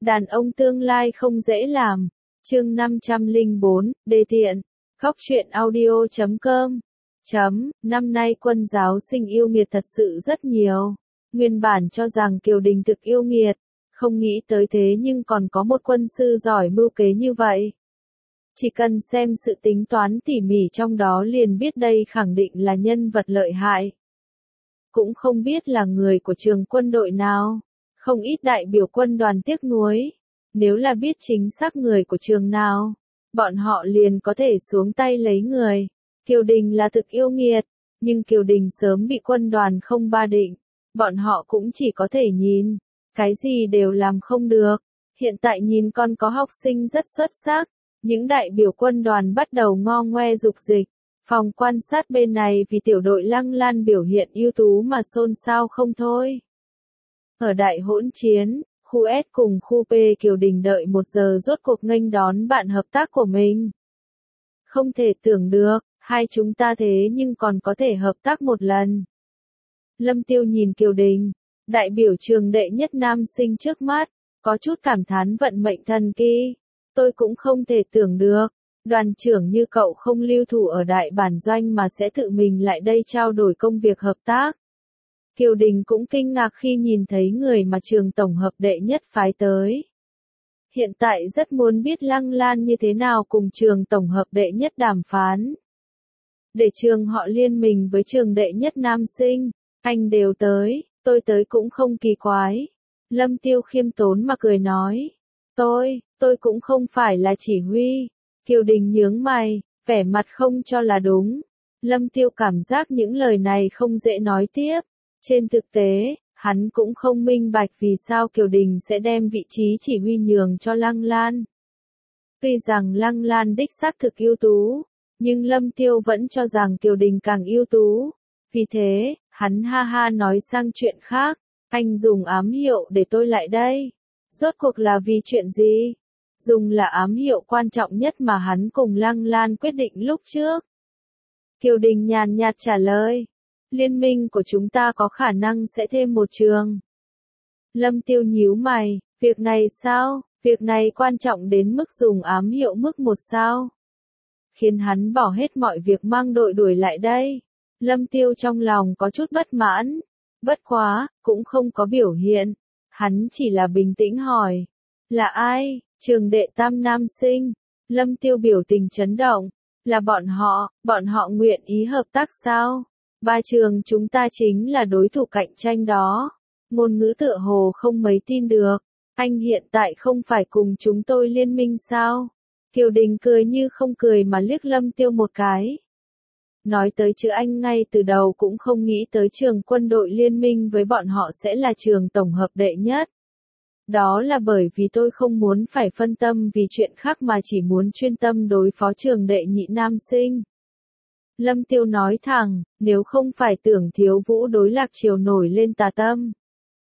Đàn ông tương lai không dễ làm. Chương 504, đề tiện. Góc truyện audio.com. Năm nay quân giáo sinh yêu nghiệt thật sự rất nhiều. Nguyên bản cho rằng Kiều Đình thực yêu nghiệt, không nghĩ tới thế nhưng còn có một quân sư giỏi mưu kế như vậy. Chỉ cần xem sự tính toán tỉ mỉ trong đó liền biết đây khẳng định là nhân vật lợi hại. Cũng không biết là người của trường quân đội nào. Không ít đại biểu quân đoàn tiếc nuối. Nếu là biết chính xác người của trường nào, bọn họ liền có thể xuống tay lấy người. Kiều Đình là thực yêu nghiệt, nhưng Kiều Đình sớm bị quân đoàn không ba định. Bọn họ cũng chỉ có thể nhìn, cái gì đều làm không được. Hiện tại nhìn con có học sinh rất xuất sắc, những đại biểu quân đoàn bắt đầu ngo ngoe dục dịch. Phòng quan sát bên này vì tiểu đội Lăng Lan biểu hiện ưu tú mà xôn xao không thôi. Ở đại hỗn chiến, khu S cùng khu P Kiều Đình đợi 1 giờ rốt cuộc nghênh đón bạn hợp tác của mình. Không thể tưởng được, hai chúng ta thế nhưng còn có thể hợp tác một lần. Lâm Tiêu nhìn Kiều Đình, đại biểu trường đệ nhất nam sinh trước mắt, có chút cảm thán vận mệnh thần kỳ. Tôi cũng không thể tưởng được, đoàn trưởng như cậu không lưu thủ ở đại bản doanh mà sẽ tự mình lại đây trao đổi công việc hợp tác. Kiều Đình cũng kinh ngạc khi nhìn thấy người mà trường tổng hợp đệ nhất phái tới. Hiện tại rất muốn biết Lăng Lan như thế nào cùng trường tổng hợp đệ nhất đàm phán. Để trường họ liên minh với trường đệ nhất nam sinh, anh đều tới, tôi tới cũng không kỳ quái. Lâm Tiêu khiêm tốn mà cười nói. Tôi cũng không phải là chỉ huy. Kiều Đình nhướng mày, vẻ mặt không cho là đúng. Lâm Tiêu cảm giác những lời này không dễ nói tiếp. Trên thực tế, hắn cũng không minh bạch vì sao Kiều Đình sẽ đem vị trí chỉ huy nhường cho Lăng Lan. Tuy rằng Lăng Lan đích xác thực ưu tú, nhưng Lâm Tiêu vẫn cho rằng Kiều Đình càng ưu tú. Vì thế, hắn ha ha nói sang chuyện khác, anh dùng ám hiệu để tôi lại đây. Rốt cuộc là vì chuyện gì? Dùng là ám hiệu quan trọng nhất mà hắn cùng Lăng Lan quyết định lúc trước. Kiều Đình nhàn nhạt trả lời. Liên minh của chúng ta có khả năng sẽ thêm một trường. Lâm Tiêu nhíu mày, việc này sao? Việc này quan trọng đến mức dùng ám hiệu mức 1 sao? Khiến hắn bỏ hết mọi việc mang đội đuổi lại đây. Lâm Tiêu trong lòng có chút bất mãn. Bất quá, cũng không có biểu hiện. Hắn chỉ là bình tĩnh hỏi. Là ai? Trường đệ tam nam sinh. Lâm Tiêu biểu tình chấn động. Là bọn họ nguyện ý hợp tác sao? 3 trường chúng ta chính là đối thủ cạnh tranh đó. Ngôn ngữ tựa hồ không mấy tin được. Anh hiện tại không phải cùng chúng tôi liên minh sao? Kiều Đình cười như không cười mà liếc Lâm Tiêu một cái. Nói tới chữ anh ngay từ đầu cũng không nghĩ tới trường quân đội liên minh với bọn họ sẽ là trường tổng hợp đệ nhất. Đó là bởi vì tôi không muốn phải phân tâm vì chuyện khác mà chỉ muốn chuyên tâm đối phó trường đệ nhị nam sinh. Lâm Tiêu nói thẳng, nếu không phải tưởng Thiếu Vũ đối Lạc Triều nổi lên tà tâm,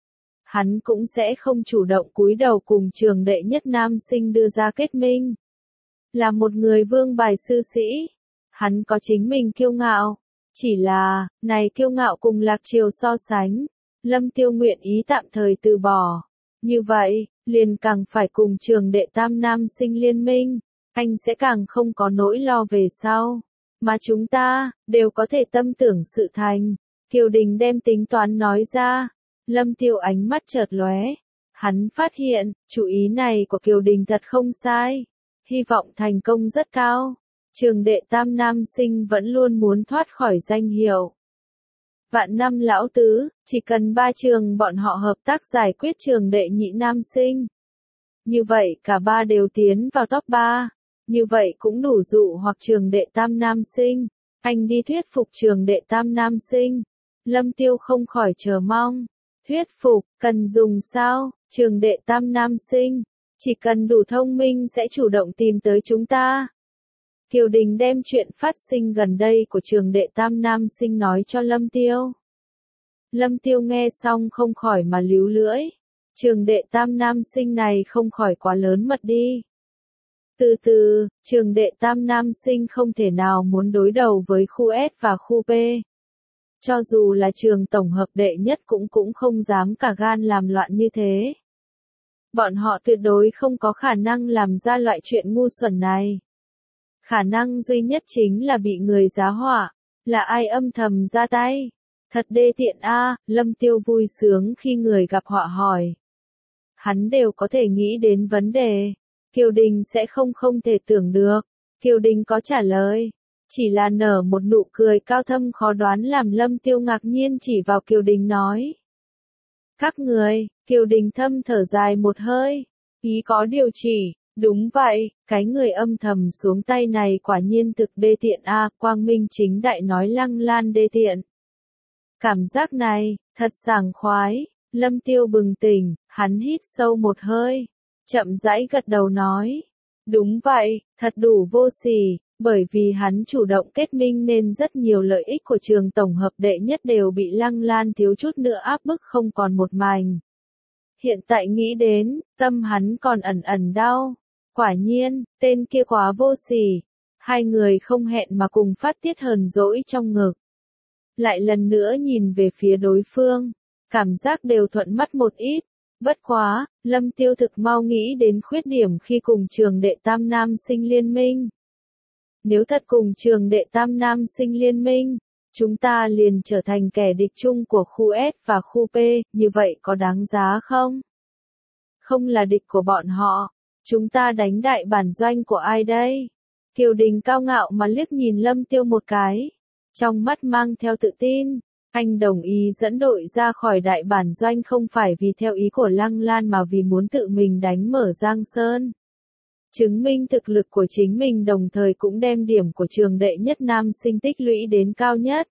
hắn cũng sẽ không chủ động cúi đầu cùng trường đệ nhất nam sinh đưa ra kết minh. Là một người vương bài sư sĩ, hắn có chính mình kiêu ngạo, chỉ là, này kiêu ngạo cùng Lạc Triều so sánh, Lâm Tiêu nguyện ý tạm thời từ bỏ. Như vậy, liền càng phải cùng trường đệ tam nam sinh liên minh, anh sẽ càng không có nỗi lo về sau. Mà chúng ta, đều có thể tâm tưởng sự thành. Kiều Đình đem tính toán nói ra. Lâm Tiêu ánh mắt chợt lóe. Hắn phát hiện, chủ ý này của Kiều Đình thật không sai. Hy vọng thành công rất cao. Trường đệ tam nam sinh vẫn luôn muốn thoát khỏi danh hiệu Vạn Năm Lão Tứ, chỉ cần 3 trường bọn họ hợp tác giải quyết trường đệ nhị nam sinh. Như vậy cả 3 đều tiến vào top 3. Như vậy cũng đủ dụ hoặc trường đệ tam nam sinh. Anh đi thuyết phục trường đệ tam nam sinh. Lâm Tiêu không khỏi chờ mong. Thuyết phục, cần dùng sao? Trường đệ tam nam sinh. Chỉ cần đủ thông minh sẽ chủ động tìm tới chúng ta. Kiều Đình đem chuyện phát sinh gần đây của trường đệ tam nam sinh nói cho Lâm Tiêu. Lâm Tiêu nghe xong không khỏi mà líu lưỡi. Trường đệ tam nam sinh này không khỏi quá lớn mật đi. Từ từ, trường đệ tam nam sinh không thể nào muốn đối đầu với khu S và khu P. Cho dù là trường tổng hợp đệ nhất cũng không dám cả gan làm loạn như thế. Bọn họ tuyệt đối không có khả năng làm ra loại chuyện ngu xuẩn này. Khả năng duy nhất chính là bị người giá họa. Là ai âm thầm ra tay? Thật đê tiện a, Lâm Tiêu vui sướng khi người gặp họa hỏi. Hắn đều có thể nghĩ đến vấn đề. Kiều Đình sẽ không thể tưởng được. Kiều Đình có trả lời. Chỉ là nở một nụ cười cao thâm khó đoán làm Lâm Tiêu ngạc nhiên chỉ vào Kiều Đình nói. Các người, Kiều Đình thâm thở dài một hơi. Ý có điều chỉ, đúng vậy, cái người âm thầm xuống tay này quả nhiên thực đê tiện a, quang minh chính đại nói Lăng Lan đê tiện. Cảm giác này, thật sảng khoái, Lâm Tiêu bừng tỉnh, hắn hít sâu một hơi, chậm rãi gật đầu nói. Đúng vậy, thật đủ vô sỉ, bởi vì hắn chủ động kết minh nên rất nhiều lợi ích của trường tổng hợp đệ nhất đều bị Lăng Lan thiếu chút nữa áp bức không còn một mảnh. Hiện tại nghĩ đến, tâm hắn còn ẩn ẩn đau. Quả nhiên, tên kia quá vô sỉ. Hai người không hẹn mà cùng phát tiết hờn dỗi trong ngực. Lại lần nữa nhìn về phía đối phương, cảm giác đều thuận mắt một ít. Bất quá, Lâm Tiêu thực mau nghĩ đến khuyết điểm khi cùng trường đệ tam nam sinh liên minh. Nếu thật cùng trường đệ tam nam sinh liên minh, chúng ta liền trở thành kẻ địch chung của khu S và khu P, như vậy có đáng giá không? Không là địch của bọn họ, chúng ta đánh đại bản doanh của ai đây? Kiều Đình cao ngạo mà liếc nhìn Lâm Tiêu một cái, trong mắt mang theo tự tin. Anh đồng ý dẫn đội ra khỏi đại bản doanh không phải vì theo ý của Lăng Lan mà vì muốn tự mình đánh mở Giang Sơn. Chứng minh thực lực của chính mình đồng thời cũng đem điểm của trường đệ nhất nam sinh tích lũy đến cao nhất.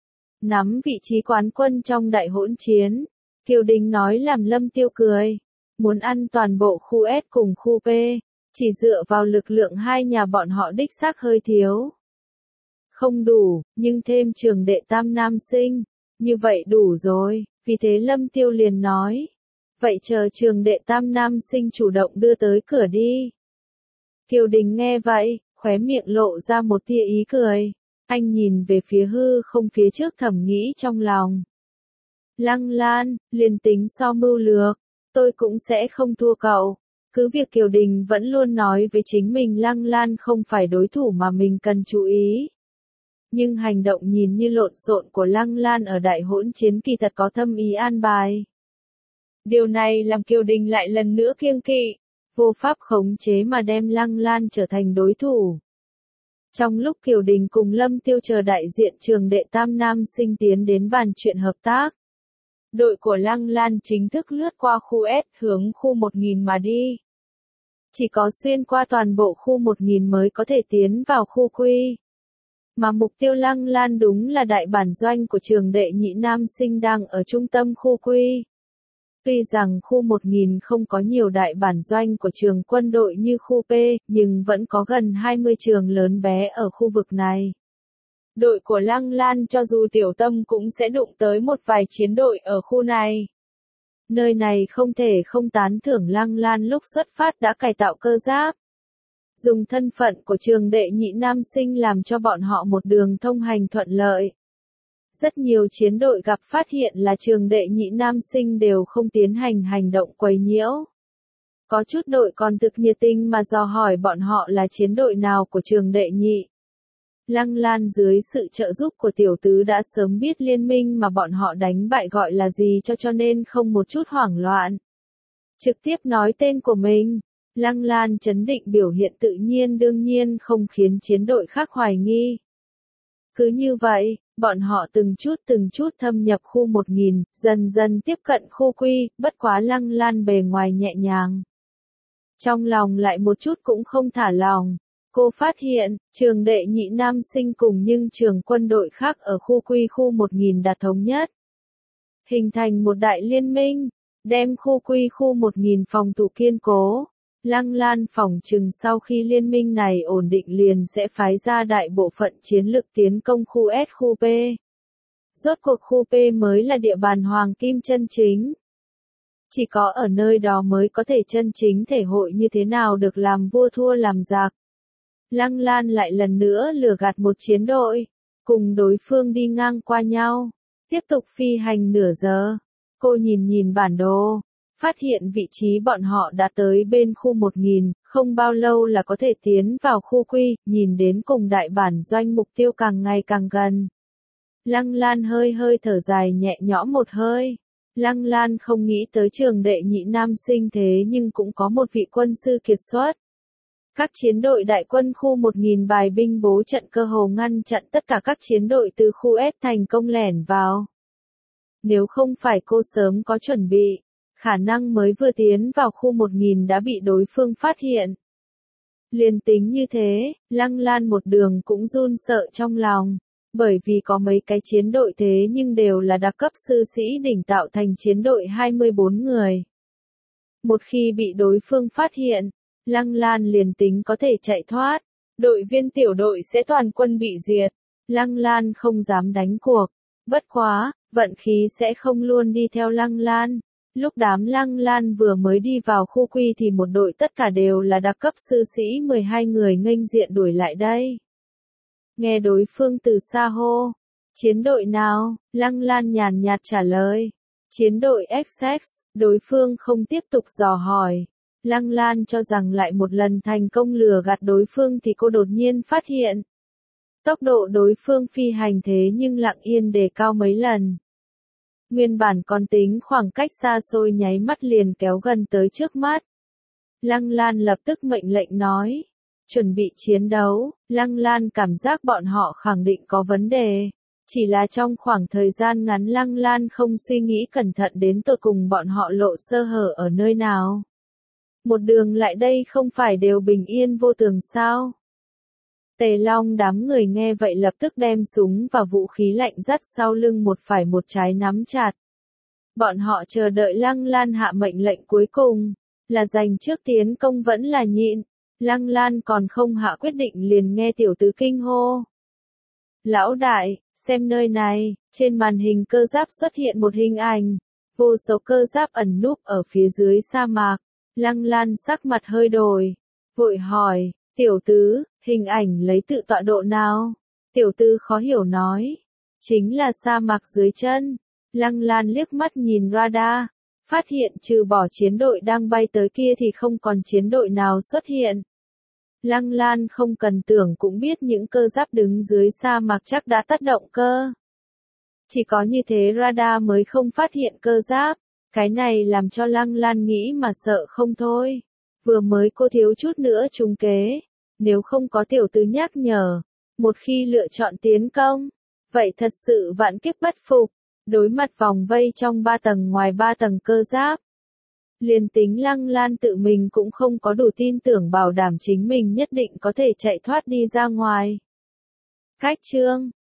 Nắm vị trí quán quân trong đại hỗn chiến, Kiều Đình nói làm Lâm Tiêu cười. Muốn ăn toàn bộ khu S cùng khu P, chỉ dựa vào lực lượng hai nhà bọn họ đích xác hơi thiếu. Không đủ, nhưng thêm trường đệ tam nam sinh, như vậy đủ rồi, vì thế Lâm Tiêu liền nói. Vậy chờ trường đệ tam nam sinh chủ động đưa tới cửa đi. Kiều Đình nghe vậy, khóe miệng lộ ra một tia ý cười. Anh nhìn về phía hư không phía trước thầm nghĩ trong lòng. Lăng Lan, liền tính so mưu lược, tôi cũng sẽ không thua cậu. Cứ việc Kiều Đình vẫn luôn nói với chính mình Lăng Lan không phải đối thủ mà mình cần chú ý. Nhưng hành động nhìn như lộn xộn của Lăng Lan ở đại hỗn chiến kỳ thật có thâm ý an bài. Điều này làm Kiều Đình lại lần nữa kiêng kỵ, vô pháp khống chế mà đem Lăng Lan trở thành đối thủ. Trong lúc Kiều Đình cùng Lâm Tiêu chờ đại diện trường đệ tam nam sinh tiến đến bàn chuyện hợp tác, đội của Lăng Lan chính thức lướt qua khu S hướng khu 1000 mà đi. Chỉ có xuyên qua toàn bộ khu 1000 mới có thể tiến vào khu Quy. Mà mục tiêu Lăng Lan đúng là đại bản doanh của trường đệ nhị nam sinh đang ở trung tâm khu Quy. Tuy rằng khu 1000 không có nhiều đại bản doanh của trường quân đội như khu P, nhưng vẫn có gần 20 trường lớn bé ở khu vực này. Đội của Lăng Lan cho dù tiểu tâm cũng sẽ đụng tới một vài chiến đội ở khu này. Nơi này không thể không tán thưởng Lăng Lan lúc xuất phát đã cải tạo cơ giáp. Dùng thân phận của trường đệ nhị nam sinh làm cho bọn họ một đường thông hành thuận lợi. Rất nhiều chiến đội gặp phát hiện là trường đệ nhị nam sinh đều không tiến hành hành động quấy nhiễu. Có chút đội còn thực nhiệt tình mà dò hỏi bọn họ là chiến đội nào của trường đệ nhị. Lăng Lan dưới sự trợ giúp của tiểu tứ đã sớm biết liên minh mà bọn họ đánh bại gọi là gì cho nên không một chút hoảng loạn. Trực tiếp nói tên của mình, Lăng Lan trấn định biểu hiện tự nhiên đương nhiên không khiến chiến đội khác hoài nghi. Cứ như vậy, bọn họ từng chút thâm nhập khu 1000, dần dần tiếp cận khu Quy, bất quá Lăng Lan bề ngoài nhẹ nhàng. Trong lòng lại một chút cũng không thả lòng. Cô phát hiện, trường đệ nhị nam sinh cùng nhưng trường quân đội khác ở khu Quy khu 1000 đạt thống nhất. Hình thành một đại liên minh, đem khu Quy khu 1000 phòng thủ kiên cố. Lăng Lan phỏng chừng sau khi liên minh này ổn định liền sẽ phái ra đại bộ phận chiến lực tiến công khu S khu P. Rốt cuộc khu P mới là địa bàn hoàng kim chân chính. Chỉ có ở nơi đó mới có thể chân chính thể hội như thế nào được làm vua thua làm giặc. Lăng Lan lại lần nữa lừa gạt một chiến đội, cùng đối phương đi ngang qua nhau, tiếp tục phi hành nửa giờ. Cô nhìn bản đồ, phát hiện vị trí bọn họ đã tới bên khu 1000, không bao lâu là có thể tiến vào khu Quy, nhìn đến cùng đại bản doanh mục tiêu càng ngày càng gần. Lăng Lan hơi hơi thở dài nhẹ nhõm một hơi. Lăng Lan không nghĩ tới Trường đệ nhị nam sinh thế nhưng cũng có một vị quân sư kiệt xuất. Các chiến đội đại quân khu 1000 bài binh bố trận cơ hồ ngăn chặn tất cả các chiến đội từ khu S thành công lẻn vào. Nếu không phải cô sớm có chuẩn bị, khả năng mới vừa tiến vào khu 1000 đã bị đối phương phát hiện. Liền tính như thế, Lăng Lan một đường cũng run sợ trong lòng, bởi vì có mấy cái chiến đội thế nhưng đều là đặc cấp sư sĩ đỉnh tạo thành chiến đội 24 người. Một khi bị đối phương phát hiện, Lăng Lan liền tính có thể chạy thoát, đội viên tiểu đội sẽ toàn quân bị diệt. Lăng Lan không dám đánh cuộc, bất quá, vận khí sẽ không luôn đi theo Lăng Lan. Lúc đám Lăng Lan vừa mới đi vào khu Quy thì một đội tất cả đều là đặc cấp sư sĩ 12 người nghênh diện đuổi lại đây. Nghe đối phương từ xa hô, chiến đội nào? Lăng Lan nhàn nhạt trả lời, chiến đội XX, đối phương không tiếp tục dò hỏi. Lăng Lan cho rằng lại một lần thành công lừa gạt đối phương thì cô đột nhiên phát hiện. Tốc độ đối phương phi hành thế nhưng lặng yên đề cao mấy lần. Nguyên bản còn tính khoảng cách xa xôi nháy mắt liền kéo gần tới trước mắt. Lăng Lan lập tức mệnh lệnh nói. Chuẩn bị chiến đấu, Lăng Lan cảm giác bọn họ khẳng định có vấn đề. Chỉ là trong khoảng thời gian ngắn Lăng Lan không suy nghĩ cẩn thận đến tột cùng bọn họ lộ sơ hở ở nơi nào. Một đường lại đây không phải đều bình yên vô tường sao? Tề Long đám người nghe vậy lập tức đem súng và vũ khí lạnh dắt sau lưng một phải một trái nắm chặt. Bọn họ chờ đợi Lăng Lan hạ mệnh lệnh cuối cùng, là giành trước tiến công vẫn là nhịn. Lăng Lan còn không hạ quyết định liền nghe tiểu tứ kinh hô. Lão đại, xem nơi này, trên màn hình cơ giáp xuất hiện một hình ảnh. Vô số cơ giáp ẩn núp ở phía dưới sa mạc. Lăng Lan sắc mặt hơi đổi. Vội hỏi, tiểu tứ, hình ảnh lấy tự tọa độ nào? Tiểu tứ khó hiểu nói. Chính là sa mạc dưới chân. Lăng Lan liếc mắt nhìn radar. Phát hiện trừ bỏ chiến đội đang bay tới kia thì không còn chiến đội nào xuất hiện. Lăng Lan không cần tưởng cũng biết những cơ giáp đứng dưới sa mạc chắc đã tắt động cơ. Chỉ có như thế radar mới không phát hiện cơ giáp. Cái này làm cho Lăng Lan nghĩ mà sợ không thôi. Vừa mới cô thiếu chút nữa trúng kế. Nếu không có tiểu tứ nhắc nhở, một khi lựa chọn tiến công, vậy thật sự vạn kiếp bất phục. Đối mặt vòng vây trong 3 tầng ngoài 3 tầng cơ giáp. Liền tính Lăng Lan tự mình cũng không có đủ tin tưởng bảo đảm chính mình nhất định có thể chạy thoát đi ra ngoài. Cách chương